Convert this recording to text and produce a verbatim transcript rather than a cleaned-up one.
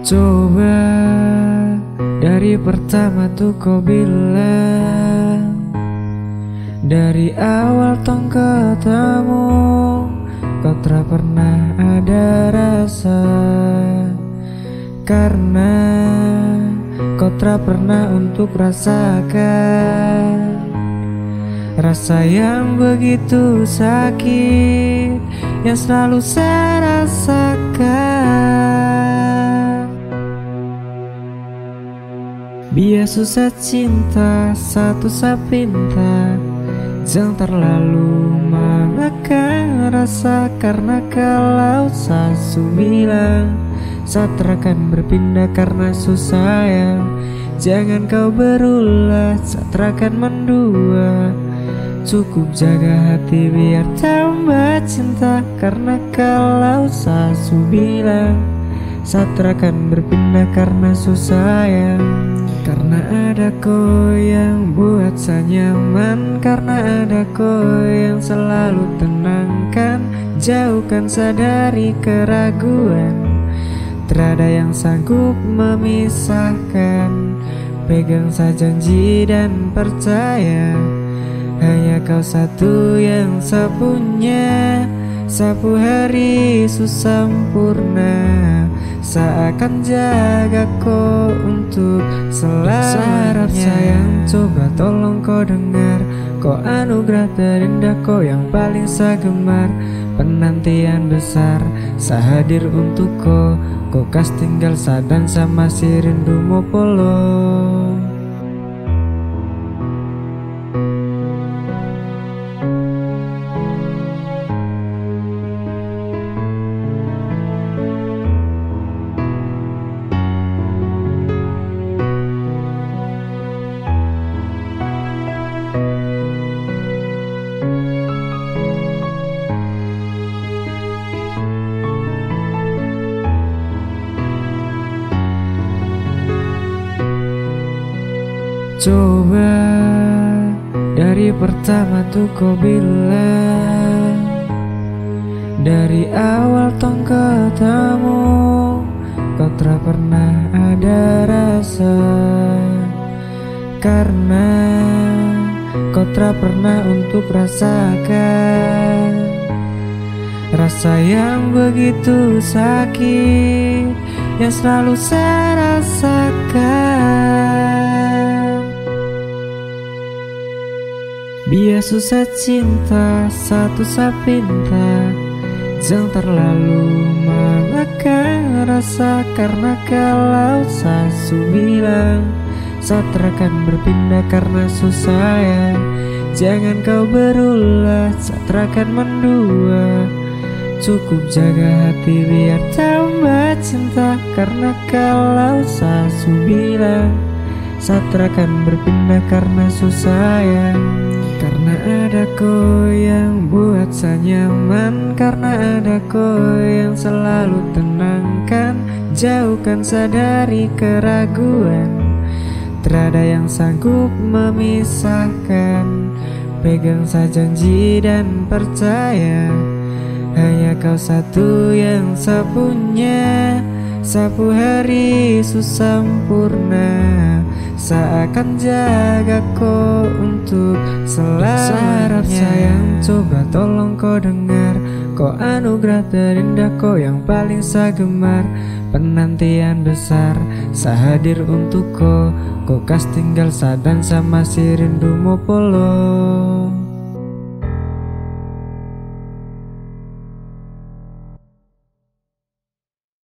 Coba dari pertama tuh kau bilang, dari awal tong ketemu kau tak pernah ada rasa, karena kau tak pernah untuk rasakan rasa yang begitu sakit yang selalu saya rasakan. Biar susah cinta satu sapinta, jangan terlalu mengakar rasa, karena kalau sasu bilang saat akan berpindah karena susah sayang. Jangan kau berulah saat akan mendua, cukup jaga hati biar tambah cinta, karena kalau sasu bilang saat akan berpindah karena susah sayang. Karena ada kau yang buat saya nyaman, karena ada kau yang selalu tenangkan, jauhkan saya dari keraguan. Tiada yang sanggup memisahkan, pegang saya janji dan percaya, hanya kau satu yang saya punya. Sapu hari sempurna, saya akan jaga kau untuk selamanya. Sayang, coba tolong kau dengar, kau anugerah terindah, kau yang paling saya gemar. Penantian besar, saya hadir untuk kau, kau kas tinggal saya dan sama si rindu mau polo. Coba dari pertama tuh kau bilang, dari awal tong ketemu kau tak pernah ada rasa, karena kau tak pernah untuk rasakan rasa yang begitu sakit yang selalu saya rasakan. Biar susah cinta satu sapinta, jangan terlalu mengakar rasa, karena kalau sasu bilang saat akan berpindah karena susah sayang. Jangan kau berulah saat akan mendua, cukup jaga hati biar tambah cinta, karena kalau sasu bilang saat akan berpindah karena susah sayang. Karena ada kau yang buat saya nyaman, karena ada kau yang selalu tenangkan, jauhkan saya dari keraguan. Tiada yang sanggup memisahkan, pegang saya janji dan percaya, hanya kau satu yang saya punya. Sapu hari sempurna, saya akan jaga kau untuk selamanya. Sayang, coba tolong kau dengar, kau anugerah terindah, kau yang paling saya gemar. Penantian besar, saya hadir untuk kau, kau kas tinggal saya dan sama si rindu mau polo.